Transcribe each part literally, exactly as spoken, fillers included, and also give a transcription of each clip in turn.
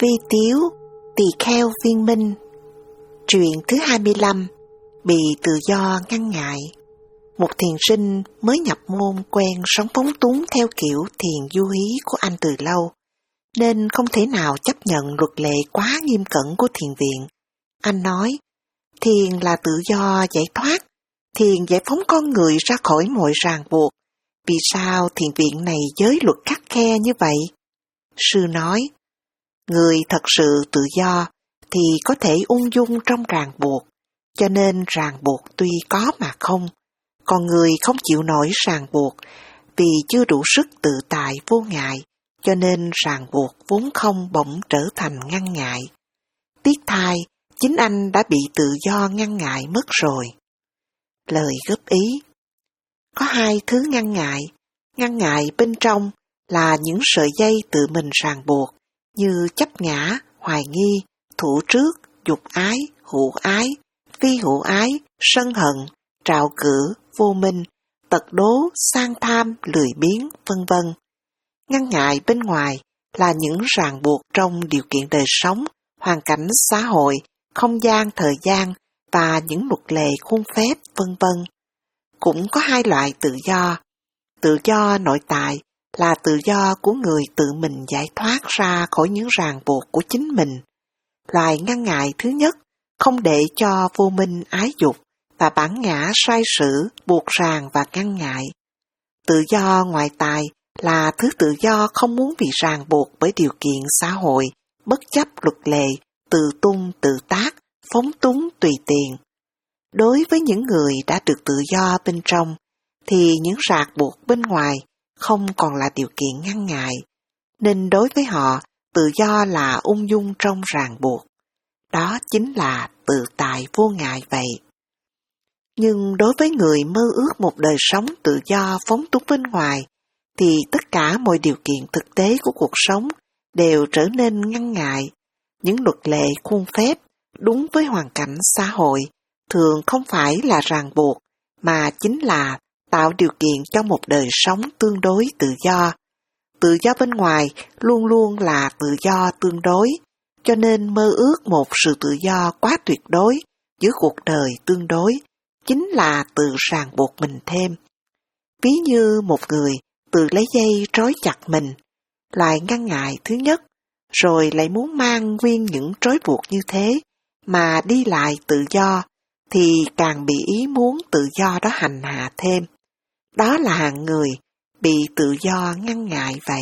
Vi Tiếu, Tỳ Kheo Viên Minh. Truyện thứ hai mươi lăm, bị tự do ngăn ngại. Một thiền sinh mới nhập môn quen sống phóng túng theo kiểu thiền du hí của anh từ lâu, nên không thể nào chấp nhận luật lệ quá nghiêm cẩn của thiền viện. Anh nói, thiền là tự do giải thoát, thiền giải phóng con người ra khỏi mọi ràng buộc. Vì sao thiền viện này giới luật khắt khe như vậy? Sư nói, người thật sự tự do thì có thể ung dung trong ràng buộc, cho nên ràng buộc tuy có mà không. Còn người không chịu nổi ràng buộc vì chưa đủ sức tự tại vô ngại, cho nên ràng buộc vốn không bỗng trở thành ngăn ngại. Tiếc thay, chính anh đã bị tự do ngăn ngại mất rồi. Lời góp ý: có hai thứ ngăn ngại. Ngăn ngại bên trong là những sợi dây tự mình ràng buộc, như chấp ngã, hoài nghi, thủ trước, dục ái, hữu ái, phi hữu ái, sân hận, trạo cử, vô minh, tật đố, sang tham, lười biếng, vân vân. Ngăn ngại bên ngoài là những ràng buộc trong điều kiện đời sống, hoàn cảnh xã hội, không gian, thời gian và những luật lệ khuôn phép, vân vân. Cũng có hai loại tự do. Tự do nội tại là tự do của người tự mình giải thoát ra khỏi những ràng buộc của chính mình. Loại ngăn ngại thứ nhất, không để cho vô minh ái dục và bản ngã sai sử buộc ràng và ngăn ngại. Tự do ngoại tại là thứ tự do không muốn bị ràng buộc bởi điều kiện xã hội, bất chấp luật lệ, tự tung tự tác, phóng túng tùy tiện. Đối với những người đã được tự do bên trong, thì những ràng buộc bên ngoài không còn là điều kiện ngăn ngại, nên đối với họ, tự do là ung dung trong ràng buộc. Đó chính là tự tại vô ngại vậy. Nhưng đối với người mơ ước một đời sống tự do phóng túng bên ngoài, thì tất cả mọi điều kiện thực tế của cuộc sống đều trở nên ngăn ngại. Những luật lệ khuôn phép đúng với hoàn cảnh xã hội thường không phải là ràng buộc, mà chính là tạo điều kiện cho một đời sống tương đối tự do. Tự do bên ngoài luôn luôn là tự do tương đối, cho nên mơ ước một sự tự do quá tuyệt đối giữa cuộc đời tương đối, chính là tự ràng buộc mình thêm. Ví như một người tự lấy dây trói chặt mình, loại ngăn ngại thứ nhất, rồi lại muốn mang nguyên những trói buộc như thế mà đi lại tự do, thì càng bị ý muốn tự do đó hành hạ thêm. Đó là hạng người bị tự do ngăn ngại vậy.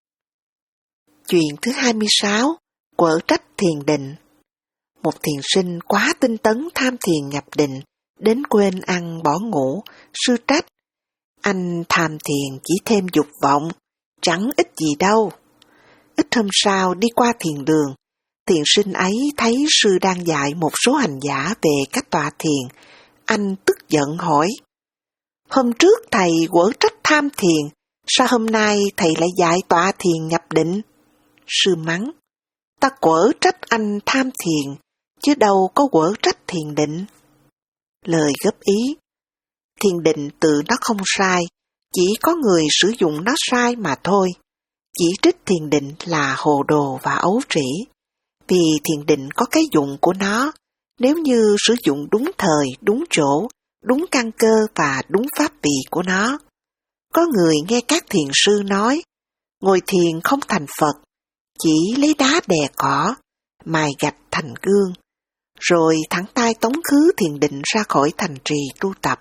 Chuyện thứ hai mươi sáu, quở trách thiền định. Một thiền sinh quá tinh tấn tham thiền nhập định, đến quên ăn bỏ ngủ, sư trách. Anh tham thiền chỉ thêm dục vọng, chẳng ích gì đâu. Ít hôm sau đi qua thiền đường, thiền sinh ấy thấy sư đang dạy một số hành giả về cách tọa thiền. Anh tức giận hỏi, hôm trước thầy quở trách tham thiền, sao hôm nay thầy lại dạy tọa thiền nhập định? Sư mắng, ta quở trách anh tham thiền, chứ đâu có quở trách thiền định. Lời góp ý, thiền định tự nó không sai, chỉ có người sử dụng nó sai mà thôi. Chỉ trích thiền định là hồ đồ và ấu trĩ, vì thiền định có cái dụng của nó, nếu như sử dụng đúng thời, đúng chỗ, đúng căn cơ và đúng pháp vị của nó. Có người nghe các thiền sư nói, ngồi thiền không thành Phật, chỉ lấy đá đè cỏ, mài gạch thành gương, rồi thẳng tay tống khứ thiền định ra khỏi thành trì tu tập.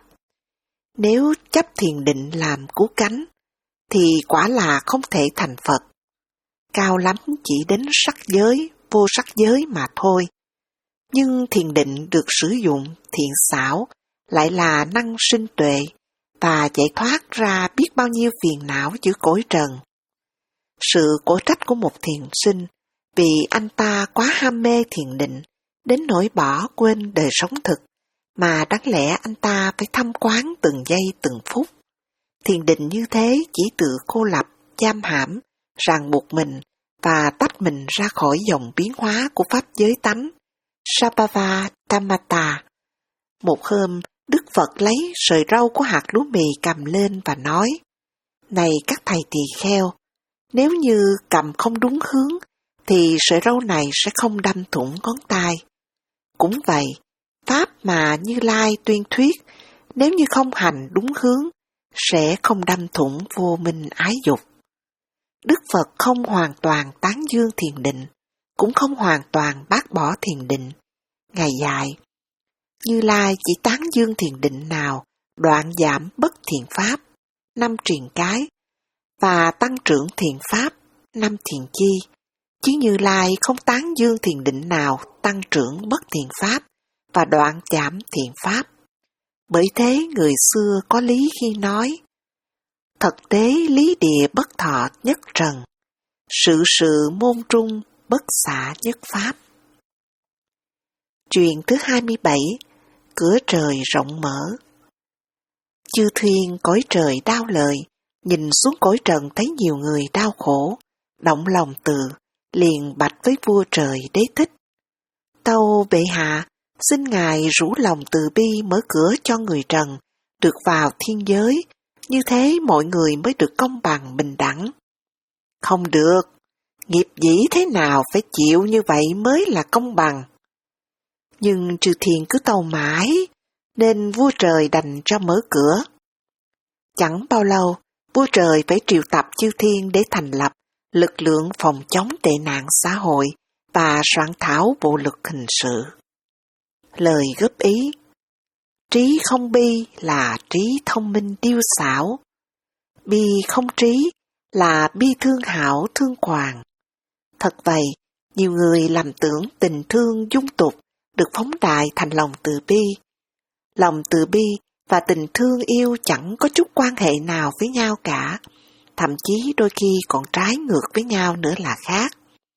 Nếu chấp thiền định làm cứu cánh, thì quả là không thể thành Phật. Cao lắm chỉ đến sắc giới, vô sắc giới mà thôi. Nhưng thiền định được sử dụng thiện xảo, lại là năng sinh tuệ, và giải thoát ra biết bao nhiêu phiền não giữa cõi trần. Sự quở trách của một thiền sinh, vì anh ta quá ham mê thiền định, đến nỗi bỏ quên đời sống thực, mà đáng lẽ anh ta phải thăm quán từng giây từng phút. Thiền định như thế chỉ tự cô lập, giam hãm, ràng buộc mình và tách mình ra khỏi dòng biến hóa của pháp giới tánh, Sabhava Dhammata. Một hôm, Đức Phật lấy sợi râu của hạt lúa mì cầm lên và nói, này các thầy tỳ kheo, nếu như cầm không đúng hướng, thì sợi râu này sẽ không đâm thủng ngón tay. Cũng vậy, pháp mà Như Lai tuyên thuyết, nếu như không hành đúng hướng, sẽ không đâm thủng vô minh ái dục. Đức Phật không hoàn toàn tán dương thiền định, cũng không hoàn toàn bác bỏ thiền định. Ngài dạy, Như Lai chỉ tán dương thiền định nào đoạn giảm bất thiện pháp, năm triền cái, và tăng trưởng thiện pháp, năm thiền chi, chứ Như Lai không tán dương thiền định nào tăng trưởng bất thiện pháp và đoạn giảm thiện pháp. Bởi thế người xưa có lý khi nói, thật tế lý địa bất thọ nhất trần, sự sự môn trung bất xả nhất pháp. Truyền thứ hai mươi bảy, cửa trời rộng mở. Chư thiên cõi trời đau lời, nhìn xuống cõi trần thấy nhiều người đau khổ, động lòng từ, liền bạch với vua trời Đế Thích. Tâu bệ hạ, xin ngài rủ lòng từ bi mở cửa cho người trần, được vào thiên giới, như thế mọi người mới được công bằng bình đẳng. Không được, nghiệp dĩ thế nào phải chịu như vậy mới là công bằng. Nhưng chư thiên cứ tâu mãi, nên vua trời đành cho mở cửa. Chẳng bao lâu, vua trời phải triệu tập chư thiên để thành lập lực lượng phòng chống tệ nạn xã hội và soạn thảo bộ luật hình sự. Lời góp ý: trí không bi là trí thông minh điêu xảo, bi không trí là bi thương hảo thương quàng. Thật vậy, nhiều người lầm tưởng tình thương dung tục được phóng đại thành lòng từ bi. Lòng từ bi và tình thương yêu chẳng có chút quan hệ nào với nhau cả, thậm chí đôi khi còn trái ngược với nhau nữa là khác.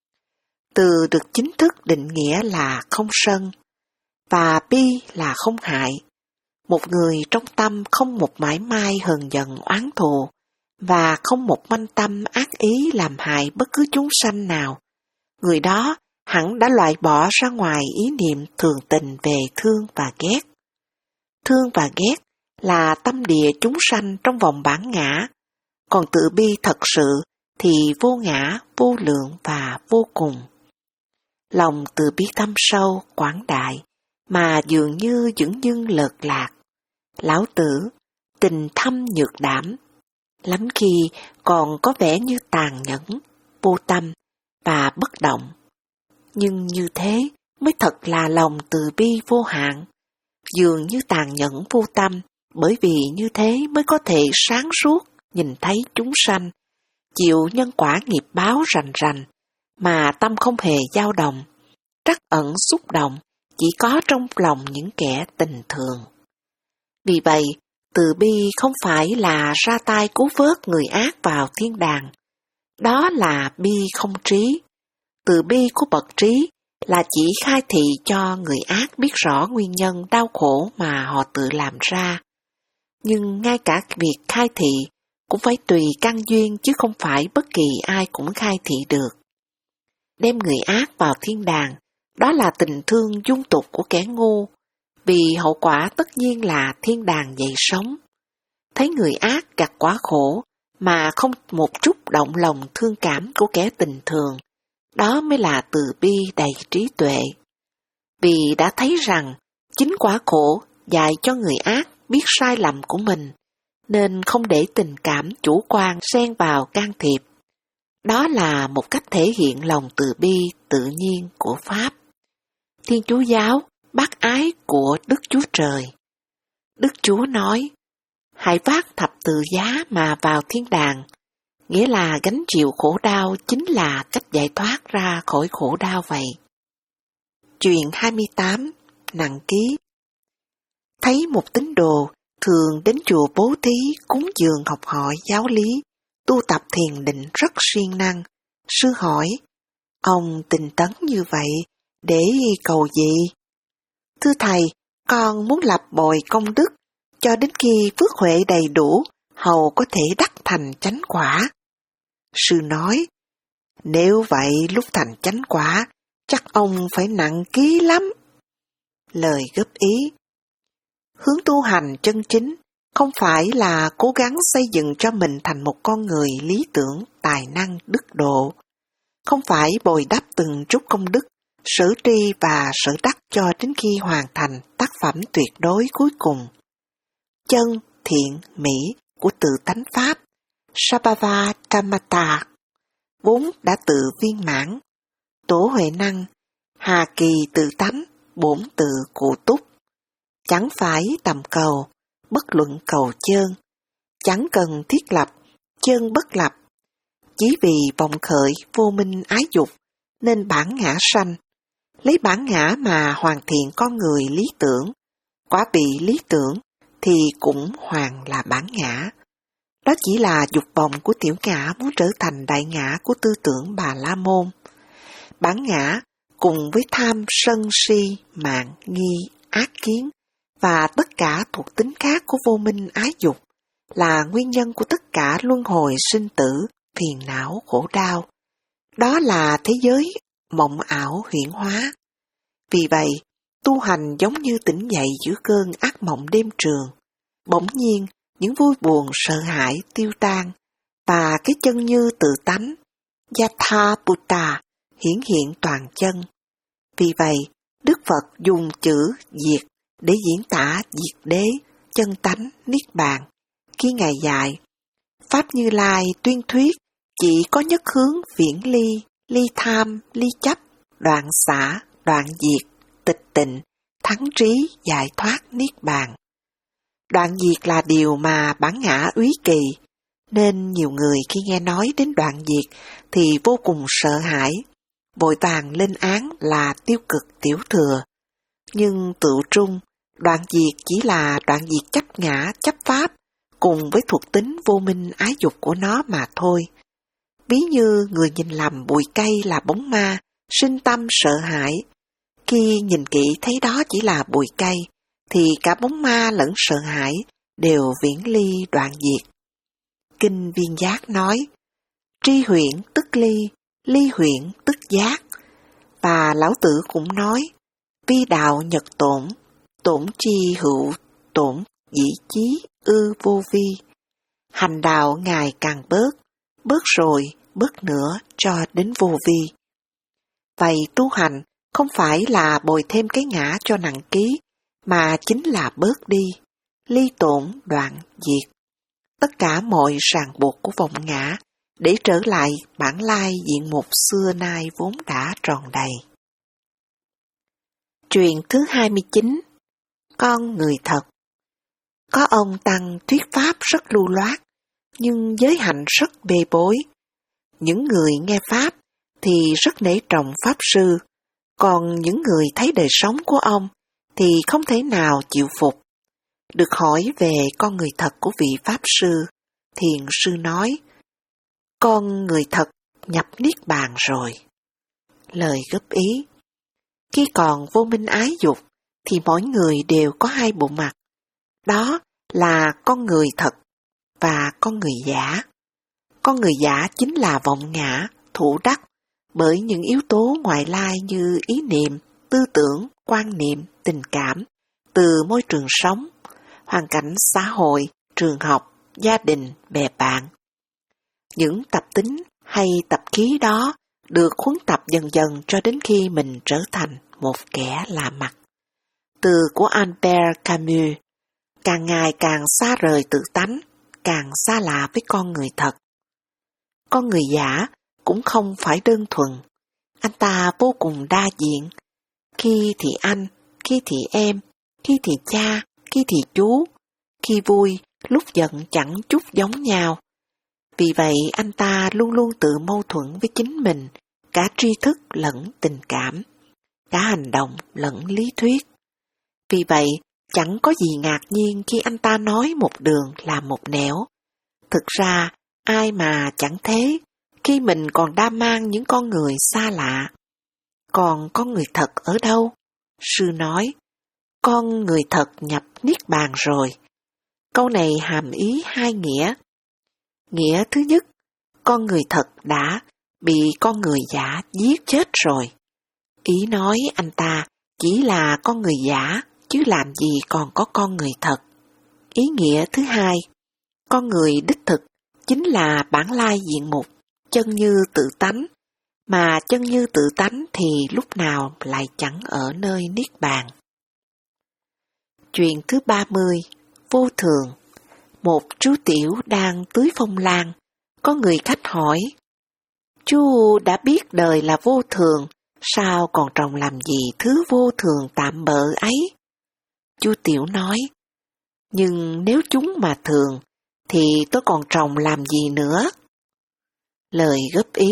Từ được chính thức định nghĩa là không sân, và bi là không hại. Một người trong tâm không một mãi mai hờn giận oán thù, và không một manh tâm ác ý làm hại bất cứ chúng sanh nào. Người đó hẳn đã loại bỏ ra ngoài ý niệm thường tình về thương và ghét. Thương và ghét là tâm địa chúng sanh trong vòng bản ngã, còn tự bi thật sự thì vô ngã, vô lượng và vô cùng. Lòng từ bi thâm sâu, quảng đại, mà dường như dửng dưng lợt lạc. Lão Tử, tình thâm nhược đảm, lắm khi còn có vẻ như tàn nhẫn, vô tâm và bất động. Nhưng như thế mới thật là lòng từ bi vô hạn, dường như tàn nhẫn vô tâm, bởi vì như thế mới có thể sáng suốt nhìn thấy chúng sanh, chịu nhân quả nghiệp báo rành rành, mà tâm không hề dao động, trắc ẩn xúc động, chỉ có trong lòng những kẻ tình thường. Vì vậy, từ bi không phải là ra tay cứu vớt người ác vào thiên đàng, đó là bi không trí. Từ bi của bậc trí là chỉ khai thị cho người ác biết rõ nguyên nhân đau khổ mà họ tự làm ra. Nhưng ngay cả việc khai thị cũng phải tùy căn duyên, chứ không phải bất kỳ ai cũng khai thị được. Đem người ác vào thiên đàng, đó là tình thương dung tục của kẻ ngu, vì hậu quả tất nhiên là thiên đàng dậy sống. Thấy người ác gặt quả khổ mà không một chút động lòng thương cảm của kẻ tình thường, đó mới là từ bi đầy trí tuệ. Vì đã thấy rằng chính quả khổ dạy cho người ác biết sai lầm của mình, nên không để tình cảm chủ quan xen vào can thiệp. Đó là một cách thể hiện lòng từ bi tự nhiên của Pháp. Thiên Chúa giáo bác ái của Đức Chúa Trời. Đức Chúa nói, hãy vác thập tự giá mà vào thiên đàng, nghĩa là gánh chịu khổ đau chính là cách giải thoát ra khỏi khổ đau vậy. Chuyện hai mươi tám, nặng ký. Thấy một tín đồ thường đến chùa bố thí, cúng dường học hỏi giáo lý, tu tập thiền định rất siêng năng. Sư hỏi, ông tinh tấn như vậy để cầu gì? Thưa thầy, con muốn lập bồi công đức, cho đến khi phước huệ đầy đủ, hầu có thể đắc thành chánh quả. Sư nói, nếu vậy lúc thành chánh quả, chắc ông phải nặng ký lắm. Lời góp ý, hướng tu hành chân chính không phải là cố gắng xây dựng cho mình thành một con người lý tưởng, tài năng, đức độ. không phải bồi đắp từng chút công đức, sở tri và sở đắc cho đến khi hoàn thành tác phẩm tuyệt đối cuối cùng. Chân, thiện, mỹ của tự tánh Pháp, Sabhava Kamata, vốn đã tự viên mãn. Tổ huệ năng, hà kỳ tự tánh, bổn tự cụ túc. Chẳng phải tầm cầu, bất luận cầu chơn. Chẳng cần thiết lập, chơn bất lập. Chỉ vì vọng khởi vô minh ái dục, nên bản ngã sanh. Lấy bản ngã mà hoàn thiện con người lý tưởng. Quả bị lý tưởng thì cũng hoàn là bản ngã. Đó chỉ là dục vọng của tiểu ngã muốn trở thành đại ngã của tư tưởng Bà La Môn. Bản ngã cùng với tham sân si, mạn, nghi, ác kiến và tất cả thuộc tính khác của vô minh ái dục là nguyên nhân của tất cả luân hồi sinh tử, phiền não, khổ đau. Đó là thế giới mộng ảo huyễn hóa. Vì vậy, tu hành giống như tỉnh dậy giữa cơn ác mộng đêm trường. Bỗng nhiên, những vui buồn sợ hãi tiêu tan, và cái chân như tự tánh, Yathabhuta, hiển hiện toàn chân. Vì vậy, Đức Phật dùng chữ diệt để diễn tả diệt đế, chân tánh, niết bàn. Khi Ngài dạy, Pháp Như Lai tuyên thuyết chỉ có nhất hướng viễn ly, ly tham, ly chấp, đoạn xả, đoạn diệt, tịch tịnh, thắng trí, giải thoát, niết bàn. Đoạn diệt là điều mà bản ngã úy kỳ, nên nhiều người khi nghe nói đến đoạn diệt thì vô cùng sợ hãi, vội vàng lên án là tiêu cực tiểu thừa. Nhưng tự trung, đoạn diệt chỉ là đoạn diệt chấp ngã, chấp pháp, cùng với thuộc tính vô minh ái dục của nó mà thôi. Ví như người nhìn lầm bụi cây là bóng ma, sinh tâm sợ hãi. Khi nhìn kỹ thấy đó chỉ là bụi cây, thì cả bóng ma lẫn sợ hãi đều viễn ly đoạn diệt. Kinh Viên Giác nói, tri huyễn tức ly, ly huyễn tức giác. Và Lão Tử cũng nói, vi đạo nhật tổn, tổn chi hữu tổn dĩ chí ư vô vi. Hành đạo ngày càng bớt, bớt rồi, bớt nữa cho đến vô vi. Vậy tu hành không phải là bồi thêm cái ngã cho nặng ký, mà chính là bớt đi, ly tổn đoạn diệt tất cả mọi ràng buộc của vọng ngã để trở lại bản lai diện mục xưa nay vốn đã tròn đầy. Truyền thứ hai mươi chín, con người thật. Có ông tăng thuyết pháp rất lưu loát, nhưng giới hạnh rất bê bối. Những người nghe pháp thì rất nể trọng pháp sư, còn những người thấy đời sống của ông thì không thể nào chịu phục. Được hỏi về con người thật của vị Pháp Sư, Thiền Sư nói, con người thật nhập Niết Bàn rồi. Lời góp ý, khi còn vô minh ái dục thì mỗi người đều có hai bộ mặt. Đó là con người thật và con người giả. Con người giả chính là vọng ngã, thủ đắc bởi những yếu tố ngoại lai như ý niệm, tư tưởng, quan niệm, tình cảm, từ môi trường sống, hoàn cảnh xã hội, trường học, gia đình, bè bạn. Những tập tính hay tập khí đó được huấn tập dần dần cho đến khi mình trở thành một kẻ lạ mặt. Từ của Albert Camus, càng ngày càng xa rời tự tánh, càng xa lạ với con người thật. Con người giả cũng không phải đơn thuần, anh ta vô cùng đa diện. Khi thì anh, khi thì em, khi thì cha, khi thì chú, khi vui, lúc giận chẳng chút giống nhau. Vì vậy anh ta luôn luôn tự mâu thuẫn với chính mình, cả tri thức lẫn tình cảm, cả hành động lẫn lý thuyết. Vì vậy chẳng có gì ngạc nhiên khi anh ta nói một đường là một nẻo. Thực ra ai mà chẳng thế, khi mình còn đam mang những con người xa lạ. Còn con người thật ở đâu? Sư nói, con người thật nhập Niết Bàn rồi. Câu này hàm ý hai nghĩa. Nghĩa thứ nhất, con người thật đã bị con người giả giết chết rồi. Ý nói anh ta chỉ là con người giả, chứ làm gì còn có con người thật. Ý nghĩa thứ hai, con người đích thực chính là bản lai diện mục, chân như tự tánh, mà chân như tự tánh thì lúc nào lại chẳng ở nơi niết bàn. Chuyện thứ ba mươi, vô thường. Một chú tiểu đang tưới phong lan, có người khách hỏi: Chú đã biết đời là vô thường, sao còn trồng làm gì thứ vô thường tạm bợ ấy? Chú tiểu nói: Nhưng nếu chúng mà thường, thì tôi còn trồng làm gì nữa? Lời góp ý: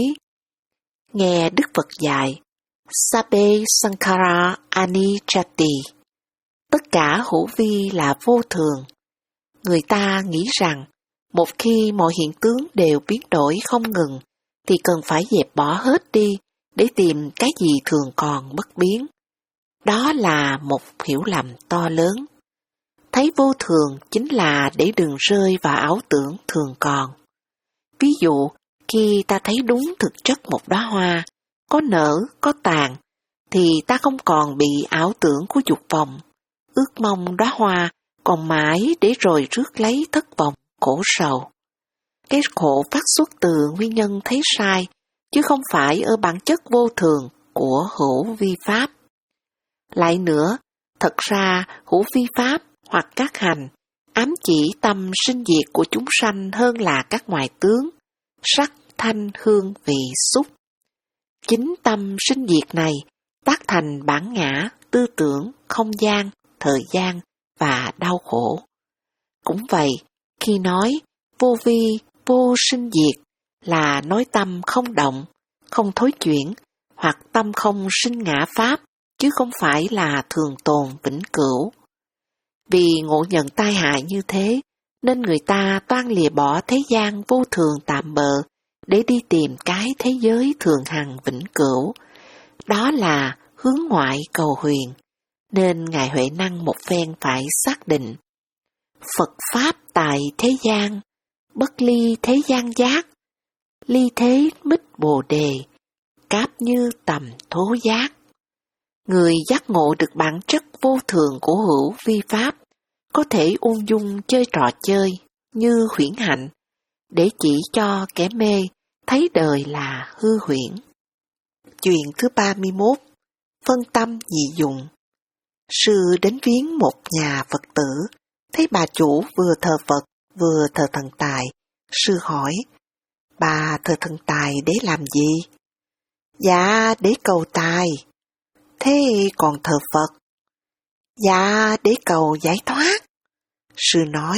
Nghe Đức Phật dạy, Sabbe Sankhara Anicchati, tất cả hữu vi là vô thường. Người ta nghĩ rằng, một khi mọi hiện tướng đều biến đổi không ngừng, thì cần phải dẹp bỏ hết đi để tìm cái gì thường còn bất biến. Đó là một hiểu lầm to lớn. Thấy vô thường chính là để đừng rơi vào ảo tưởng thường còn. Ví dụ, khi ta thấy đúng thực chất một đóa hoa, có nở, có tàn, thì ta không còn bị ảo tưởng của dục vọng, ước mong đóa hoa còn mãi để rồi rước lấy thất vọng, khổ sầu. Cái khổ phát xuất từ nguyên nhân thấy sai, chứ không phải ở bản chất vô thường của hữu vi pháp. Lại nữa, thật ra hữu vi pháp hoặc các hành ám chỉ tâm sinh diệt của chúng sanh hơn là các ngoại tướng, sắc, thanh, hương, vị, xúc. Chính tâm sinh diệt này tác thành bản ngã, tư tưởng, không gian, thời gian và đau khổ. Cũng vậy, khi nói vô vi, vô sinh diệt là nói tâm không động, không thối chuyển, hoặc tâm không sinh ngã pháp, chứ không phải là thường tồn vĩnh cửu. Vì ngộ nhận tai hại như thế, nên người ta toan lìa bỏ thế gian vô thường tạm bợ để đi tìm cái thế giới thường hằng vĩnh cửu. Đó là hướng ngoại cầu huyền, nên Ngài Huệ Năng một phen phải xác định: Phật Pháp tại thế gian, bất ly thế gian giác, ly thế mít bồ đề, cáp như tầm thố giác. Người giác ngộ được bản chất vô thường của hữu vi Pháp, có thể ung dung chơi trò chơi như huyễn hạnh, để chỉ cho kẻ mê thấy đời là hư huyễn. Chuyện thứ ba mươi mốt, phân tâm dị dụng. Sư đến viếng một nhà Phật tử, thấy bà chủ vừa thờ Phật vừa thờ thần tài. Sư hỏi: Bà thờ thần tài để làm gì? Dạ, để cầu tài. Thế còn thờ Phật? Dạ, để cầu giải thoát. Sư nói: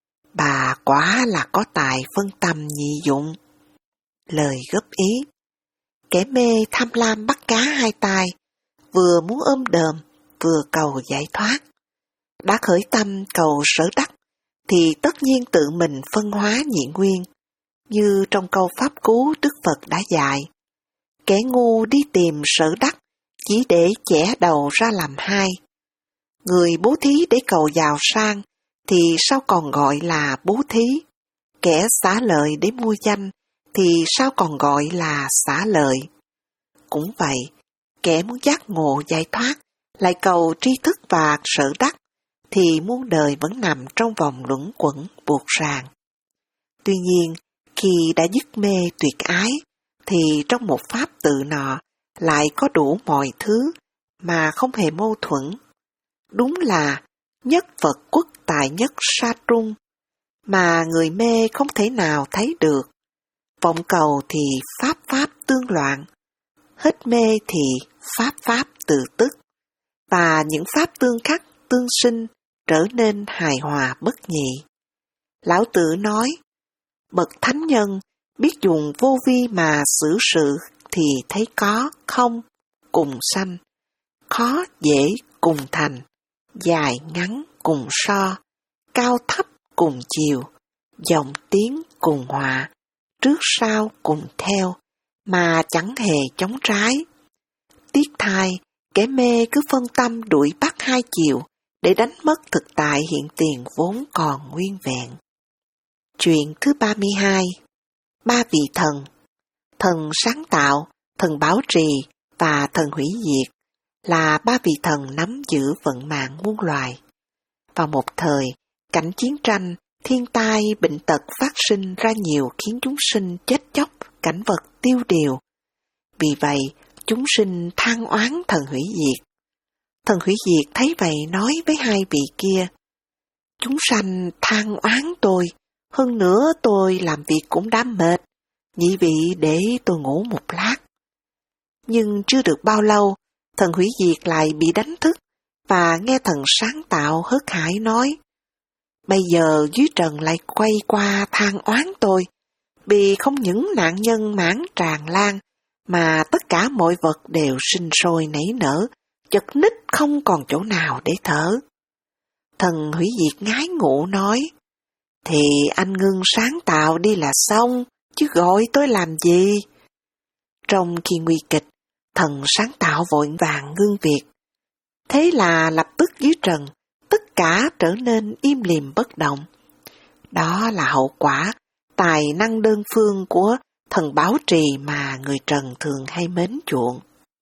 Bà quả là có tài phân tâm nhị dụng. Lời góp ý: Kẻ mê tham lam bắt cá hai tay, vừa muốn ôm đờm, vừa cầu giải thoát. Đã khởi tâm cầu sở đắc, thì tất nhiên tự mình phân hóa nhị nguyên. Như trong câu pháp cú Đức Phật đã dạy: Kẻ ngu đi tìm sở đắc, chỉ để chẻ đầu ra làm hai. Người bố thí để cầu giàu sang, thì sao còn gọi là bố thí? Kẻ xả lợi để mua danh, thì sao còn gọi là xả lợi? Cũng vậy, kẻ muốn giác ngộ giải thoát, lại cầu tri thức và sở đắc, thì muôn đời vẫn nằm trong vòng luẩn quẩn buộc ràng. Tuy nhiên, khi đã dứt mê tuyệt ái, thì trong một pháp tự nọ lại có đủ mọi thứ mà không hề mâu thuẫn. Đúng là nhất Phật quốc tại nhất sa trung, mà người mê không thể nào thấy được. Vọng cầu thì pháp pháp tương loạn, hết mê thì pháp pháp tự tức, và những pháp tương khắc tương sinh trở nên hài hòa bất nhị. Lão Tử nói: Bậc thánh nhân biết dùng vô vi mà xử sự thì thấy có, không, cùng sanh, khó, dễ, cùng thành, dài, ngắn, cùng so, cao, thấp, cùng chiều, dòng tiếng, cùng hòa, trước sau, cùng theo, mà chẳng hề chống trái. Tiếc thay, kẻ mê cứ phân tâm đuổi bắt hai chiều để đánh mất thực tại hiện tiền vốn còn nguyên vẹn. Chuyện thứ ba mươi hai, ba vị thần. Thần sáng tạo, thần bảo trì và thần hủy diệt là ba vị thần nắm giữ vận mạng muôn loài. Vào một thời, cảnh chiến tranh, thiên tai, bệnh tật phát sinh ra nhiều, khiến chúng sinh chết chóc, cảnh vật tiêu điều. Vì vậy, chúng sinh than oán thần hủy diệt. Thần hủy diệt thấy vậy nói với hai vị kia, chúng sanh than oán tôi, hơn nữa tôi làm việc cũng đã mệt, nhị vị để tôi ngủ một lát. Nhưng chưa được bao lâu, thần hủy diệt lại bị đánh thức, và nghe thần sáng tạo hớt hải nói, bây giờ dưới trần lại quay qua than oán tôi, vì không những nạn nhân mãn tràn lan, mà tất cả mọi vật đều sinh sôi nảy nở, chật ních không còn chỗ nào để thở. Thần hủy diệt ngái ngủ nói, thì anh ngưng sáng tạo đi là xong, chứ gọi tôi làm gì? Trong khi nguy kịch, thần sáng tạo vội vàng ngưng việc. Thế là lập tức dưới trần, tất cả trở nên im lìm bất động. Đó là hậu quả, tài năng đơn phương của thần bảo trì mà người trần thường hay mến chuộng.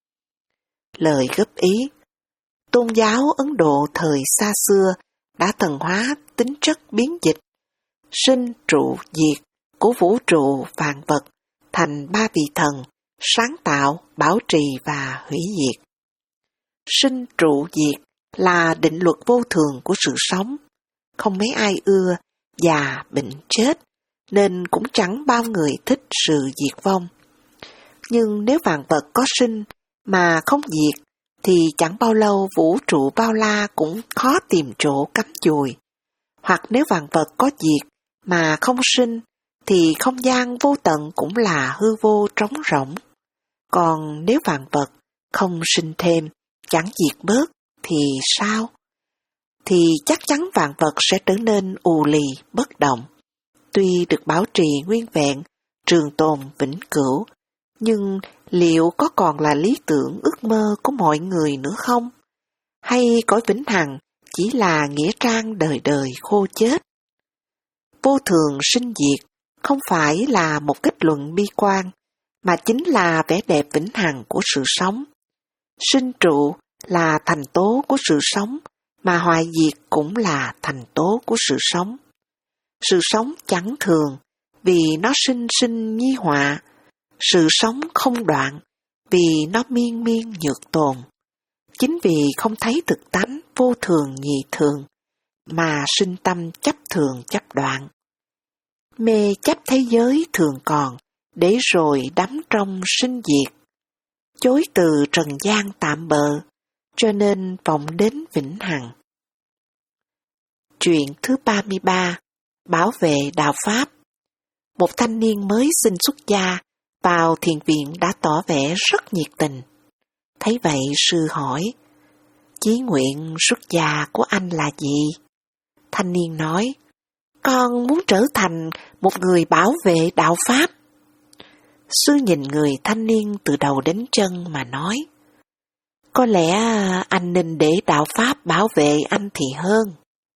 Lời góp ý: tôn giáo Ấn Độ thời xa xưa đã thần hóa tính chất biến dịch, sinh trụ diệt của vũ trụ vạn vật thành ba vị thần, sáng tạo, bảo trì và hủy diệt. Sinh trụ diệt là định luật vô thường của sự sống, không mấy ai ưa già bệnh chết, nên cũng chẳng bao người thích sự diệt vong. Nhưng nếu vạn vật có sinh mà không diệt, thì chẳng bao lâu vũ trụ bao la cũng khó tìm chỗ cắm chùi. Hoặc nếu vạn vật có diệt mà không sinh, thì không gian vô tận cũng là hư vô trống rỗng. Còn nếu vạn vật không sinh thêm, chẳng diệt bớt, thì sao? Thì chắc chắn vạn vật sẽ trở nên ù lì, bất động. Tuy được bảo trì nguyên vẹn, trường tồn vĩnh cửu, nhưng liệu có còn là lý tưởng ước mơ của mọi người nữa không? Hay cõi vĩnh hằng chỉ là nghĩa trang đời đời khô chết? Vô thường sinh diệt không phải là một kết luận bi quan, mà chính là vẻ đẹp vĩnh hằng của sự sống. Sinh trụ là thành tố của sự sống, mà hoại diệt cũng là thành tố của sự sống. Sự sống chẳng thường, vì nó sinh sinh nhi họa. Sự sống không đoạn, vì nó miên miên nhược tồn. Chính vì không thấy thực tánh vô thường nhị thường, mà sinh tâm chấp thường chấp đoạn. Mê chấp thế giới thường còn, để rồi đắm trong sinh diệt. Chối từ trần gian tạm bợ, cho nên vọng đến vĩnh hằng. Chuyện thứ ba mươi ba. Bảo vệ đạo Pháp. Một thanh niên mới xin xuất gia, vào thiền viện đã tỏ vẻ rất nhiệt tình. Thấy vậy sư hỏi, chí nguyện xuất gia của anh là gì? Thanh niên nói, con muốn trở thành một người bảo vệ đạo Pháp. Sư nhìn người thanh niên từ đầu đến chân mà nói, có lẽ anh nên để đạo Pháp bảo vệ anh thì hơn.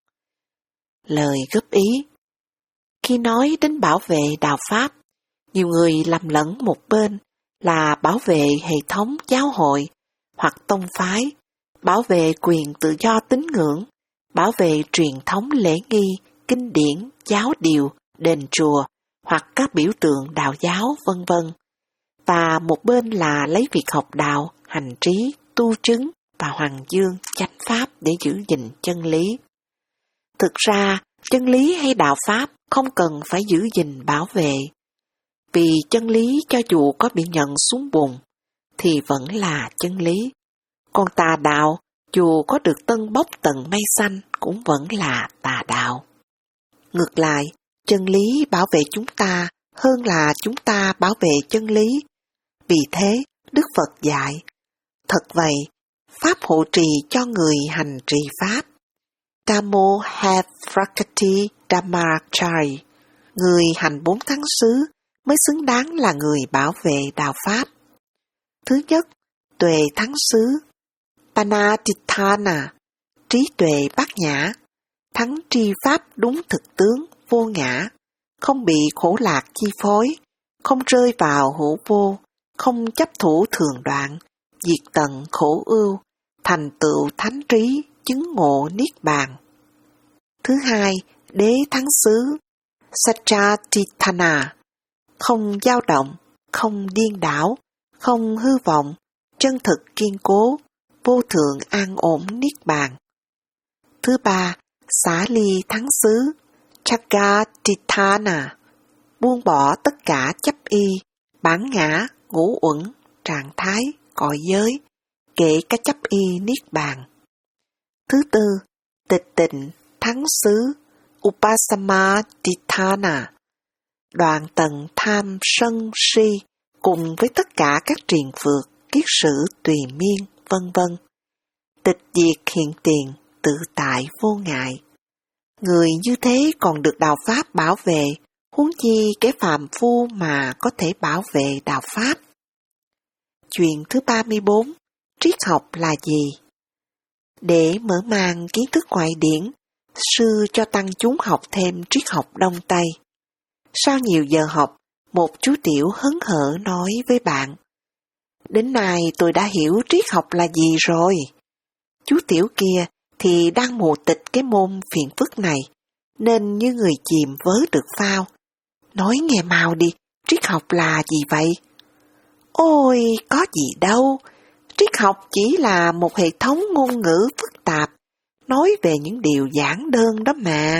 Lời góp ý: khi nói đến bảo vệ đạo Pháp, nhiều người lầm lẫn một bên là bảo vệ hệ thống giáo hội hoặc tông phái, bảo vệ quyền tự do tín ngưỡng, bảo vệ truyền thống lễ nghi, kinh điển, giáo điều, đền chùa hoặc các biểu tượng đạo giáo, vân vân. Và một bên là lấy việc học đạo, hành trí, tu chứng và hoàng dương chánh pháp để giữ gìn chân lý. Thực ra, chân lý hay đạo Pháp không cần phải giữ gìn bảo vệ. Vì chân lý cho dù có bị nhận xuống bùn, thì vẫn là chân lý. Còn tà đạo, dù có được tân bốc tầng mây xanh, cũng vẫn là tà đạo. Ngược lại, chân lý bảo vệ chúng ta hơn là chúng ta bảo vệ chân lý. Vì thế, Đức Phật dạy, thật vậy, Pháp hộ trì cho người hành trì Pháp. Dhammo hath prakati dhammachari, người hành bốn tháng xứ mới xứng đáng là người bảo vệ đạo Pháp. Thứ nhất, tuệ thắng xứ, Panatithana, trí tuệ bát nhã, thắng tri Pháp đúng thực tướng, vô ngã, không bị khổ lạc chi phối, không rơi vào hữu vô, không chấp thủ thường đoạn, diệt tận khổ ưu, thành tựu thánh trí, chứng ngộ niết bàn. Thứ hai, đế thắng xứ, Satchitithana, không dao động, không điên đảo, không hư vọng, chân thực kiên cố, vô thượng an ổn niết bàn. Thứ ba, xả ly thắng xứ, Chagatitthana, buông bỏ tất cả chấp y, bản ngã, ngũ uẩn, trạng thái, cõi giới, kể cả chấp y niết bàn. Thứ tư, tịch tịnh thắng xứ, Upasammaditthana, đoạn tận tham sân si cùng với tất cả các triền phược, kiết sử tùy miên, vân vân. Tịch diệt hiện tiền, tự tại vô ngại. Người như thế còn được đạo Pháp bảo vệ, huống chi kẻ phàm phu mà có thể bảo vệ đạo Pháp. Chuyện thứ ba mươi bốn, triết học là gì? Để mở mang kiến thức ngoại điển, sư cho tăng chúng học thêm triết học Đông Tây. Sau nhiều giờ học, một chú tiểu hớn hở nói với bạn: đến nay tôi đã hiểu triết học là gì rồi. Chú tiểu kia thì đang mù tịch cái môn phiền phức này, nên như người chìm vớ được phao. Nói nghe mau đi, triết học là gì vậy? Ôi, có gì đâu. Triết học chỉ là một hệ thống ngôn ngữ phức tạp, nói về những điều giản đơn đó mà.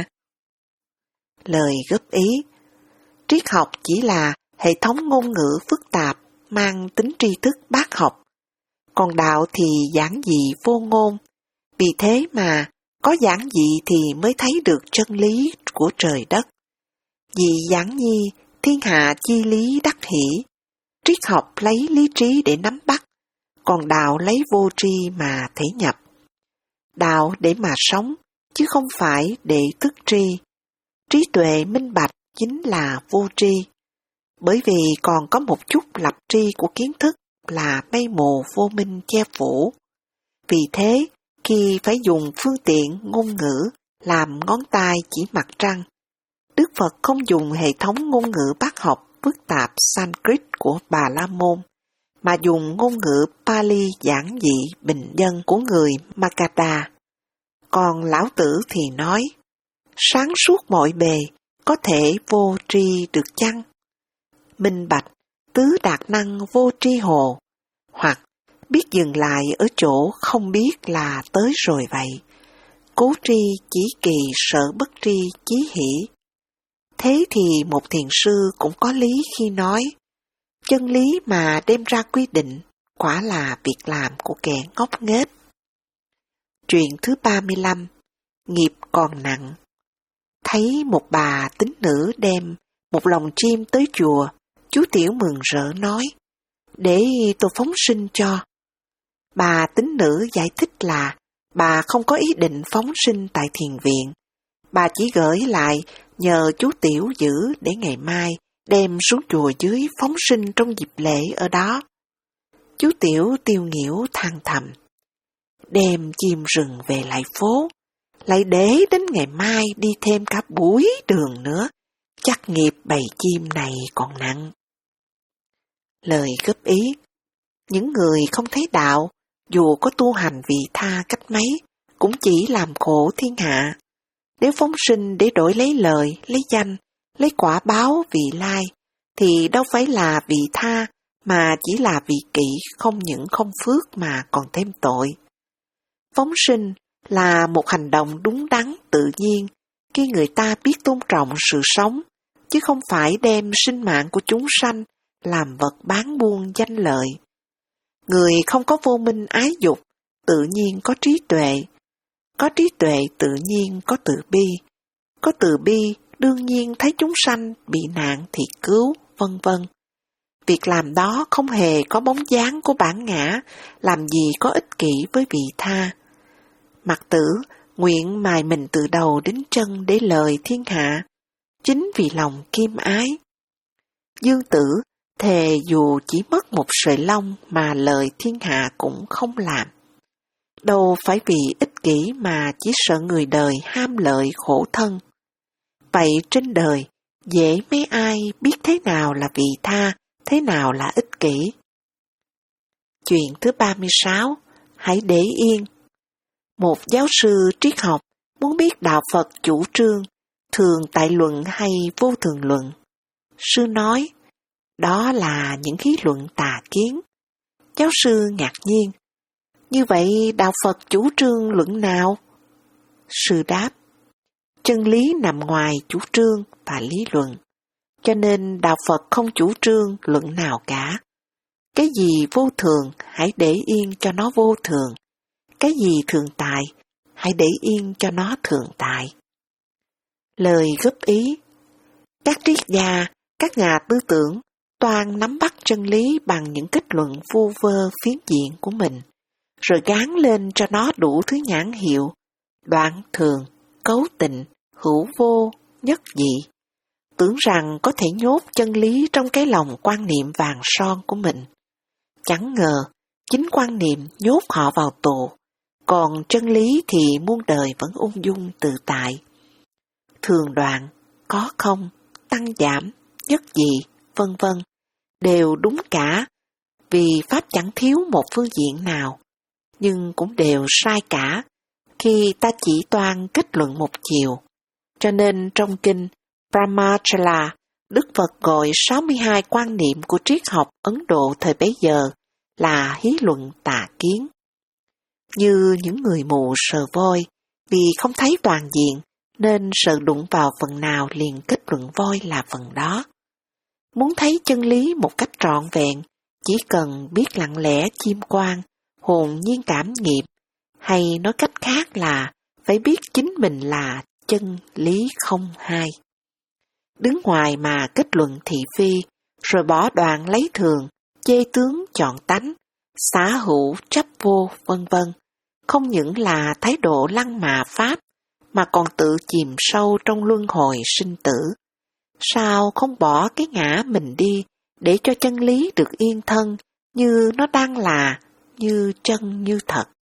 Lời góp ý: triết học chỉ là hệ thống ngôn ngữ phức tạp, mang tính tri thức bác học. Còn đạo thì giản dị vô ngôn. Vì thế mà, có giản dị thì mới thấy được chân lý của trời đất. Vì giản nhi, thiên hạ chi lý đắc hỷ. Triết học lấy lý trí để nắm bắt, còn đạo lấy vô tri mà thể nhập. Đạo để mà sống, chứ không phải để thức tri. Trí tuệ minh bạch chính là vô tri. Bởi vì còn có một chút lập tri của kiến thức là mây mù vô minh che phủ. Vì thế, khi phải dùng phương tiện ngôn ngữ làm ngón tay chỉ mặt trăng, Đức Phật không dùng hệ thống ngôn ngữ bác học phức tạp Sanskrit của Bà La Môn, mà dùng ngôn ngữ Pali giản dị bình dân của người Magadha. Còn Lão Tử thì nói, sáng suốt mọi bề, có thể vô tri được chăng? Minh bạch, tứ đạt năng vô tri hồ, hoặc biết dừng lại ở chỗ không biết là tới rồi vậy. Cố tri chỉ kỳ sợ bất tri chí hỷ. Thế thì một thiền sư cũng có lý khi nói, chân lý mà đem ra quy định, quả là việc làm của kẻ ngốc nghếch. Chuyện thứ ba mươi lăm, nghiệp còn nặng. Thấy một bà tín nữ đem một lồng chim tới chùa, chú tiểu mừng rỡ nói, để tôi phóng sinh cho. Bà tín nữ giải thích là bà không có ý định phóng sinh tại thiền viện. Bà chỉ gửi lại nhờ chú tiểu giữ để ngày mai đem xuống chùa dưới phóng sinh trong dịp lễ ở đó. Chú tiểu tiêu nghỉu than thầm, đem chim rừng về lại phố, lại để đến ngày mai đi thêm cả buổi đường nữa, chắc nghiệp bầy chim này còn nặng. Lời góp ý, những người không thấy đạo, dù có tu hành vị tha cách mấy, cũng chỉ làm khổ thiên hạ. Nếu phóng sinh để đổi lấy lời, lấy danh, lấy quả báo vị lai, thì đâu phải là vị tha, mà chỉ là vị kỷ không những không phước mà còn thêm tội. Phóng sinh là một hành động đúng đắn tự nhiên khi người ta biết tôn trọng sự sống, chứ không phải đem sinh mạng của chúng sanh làm vật bán buôn danh lợi. Người không có vô minh ái dục, tự nhiên có trí tuệ. Có trí tuệ tự nhiên có từ bi. Có từ bi đương nhiên thấy chúng sanh bị nạn thì cứu, vân vân. Việc làm đó không hề có bóng dáng của bản ngã, làm gì có ích kỷ với vị tha. Mặc Tử nguyện mài mình từ đầu đến chân để lời thiên hạ, chính vì lòng kim ái. Dương Tử thề dù chỉ mất một sợi lông mà lời thiên hạ cũng không làm. Đâu phải vì ích kỷ mà chỉ sợ người đời ham lợi khổ thân. Vậy trên đời, dễ mấy ai biết thế nào là vị tha, thế nào là ích kỷ. Chuyện thứ ba mươi sáu, hãy để yên. Một giáo sư triết học muốn biết đạo Phật chủ trương, thường tại luận hay vô thường luận. Sư nói, đó là những khí luận tà kiến, Giáo sư ngạc nhiên. Như vậy đạo Phật chủ trương luận nào? Sư đáp. Chân lý nằm ngoài chủ trương và lý luận, cho nên đạo Phật không chủ trương luận nào cả. Cái gì vô thường, hãy để yên cho nó vô thường. Cái gì thường tại, hãy để yên cho nó thường tại. Lời góp ý. Các triết gia, các nhà tư tưởng toàn nắm bắt chân lý bằng những kết luận vu vơ phiến diện của mình, rồi gán lên cho nó đủ thứ nhãn hiệu: đoạn thường, cấu tịnh, hữu vô, nhất dị. Tưởng rằng có thể nhốt chân lý trong cái lòng quan niệm vàng son của mình. Chẳng ngờ, chính quan niệm nhốt họ vào tù, còn chân lý thì muôn đời vẫn ung dung tự tại. Thường đoạn, có không, tăng giảm, nhất dị, vân vân, đều đúng cả, vì Pháp chẳng thiếu một phương diện nào, nhưng cũng đều sai cả, khi ta chỉ toan kết luận một chiều. Cho nên trong kinh Brahmachala, Đức Phật gọi sáu mươi hai quan niệm của triết học Ấn Độ thời bấy giờ là hí luận tà kiến. Như những người mù sờ voi, vì không thấy toàn diện, nên sờ đụng vào phần nào liền kết luận voi là phần đó. Muốn thấy chân lý một cách trọn vẹn, chỉ cần biết lặng lẽ chiêm quan, hồn nhiên cảm nghiệm, hay nói cách khác là phải biết chính mình là chân lý không hai. Đứng ngoài mà kết luận thị phi, rồi bỏ đoạn lấy thường, chê tướng chọn tánh, xả hữu chấp vô, vân vân, không những là thái độ lăng mạ Pháp, mà còn tự chìm sâu trong luân hồi sinh tử. Sao không bỏ cái ngã mình đi, để cho chân lý được yên thân, như nó đang là, như chân như thật.